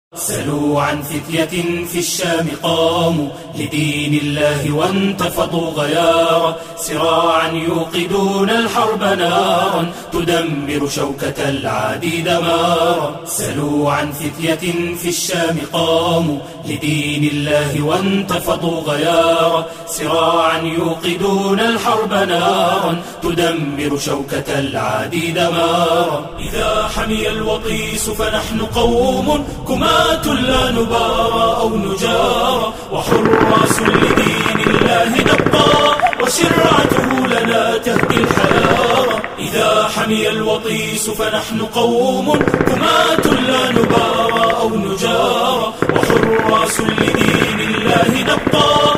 سلوا عن فتية في الشام قاموا لدين الله وانتفضوا غيارا، سراعا يوقدون الحرب نارا تدمر شوكة العادي دمارا. سلوا عن فتية في الشام قاموا لدين الله وانتفضوا غيارا، سراعا يوقدون الحرب نارا تدمر شوكة العادي دمارا. إذا حمي الوطيس فنحن قوم كماة لا نبارى أو نجارى، وحراس لدين الله نبقى وشرعته لنا تهدي الحيارى. إذا حمي الوطيس فنحن قوم كماة لا نبارى أو نجارى، وحراس لدين الله نبقى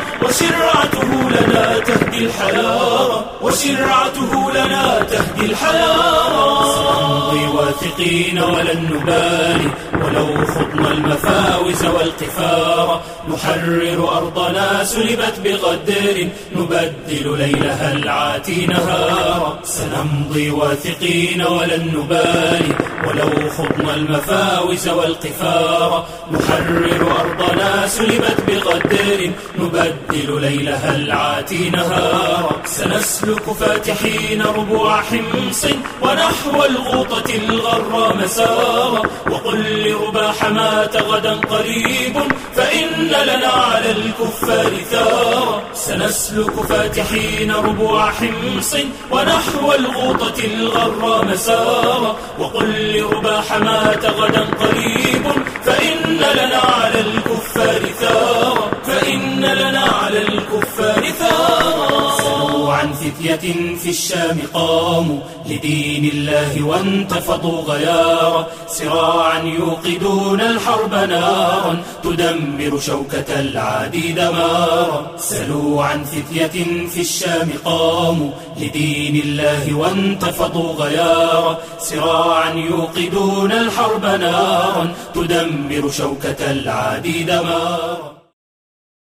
وشرعته لنا تهدي الحيارى، وشرعته لنا تهدي الحيارى. سنمضي واثقين ولن نبالي ولو خضنا المفاوز والقفار، نحرر أرضنا سلبت بغدر نبدل ليلها العاتي نهارا. سنمضي واثقين ولن نبالي ولو خضنا المفاوز والقفار، نحرر أرضنا سلبت بغدر نبدل ليلها العاتي نهارا. سنسلك فاتحين ربوع حمص ونحو الغوطة الغرى مسارا، وقل لربا حماة غدا قريب فإن لنا على الكفار ثارا. سنسلك فاتحين ربوع حمص ونحو الغوطة الغرى مسارا، وقل لربا حماة غدا قريب فإن لنا على الكفار ثارا، فإن لنا على الكفار ثارا. سلوا عن فتية في الشام قاموا لدين الله وانتفضوا غيارا، سراعا يوقدون الحرب نارا تدمر شوكة العادي دمارا. سلوا عن فتية في الشام قاموا لدين الله وانتفضوا غيارا، سراعا يوقدون الحرب نارا تدمر شوكة العادي دمارا.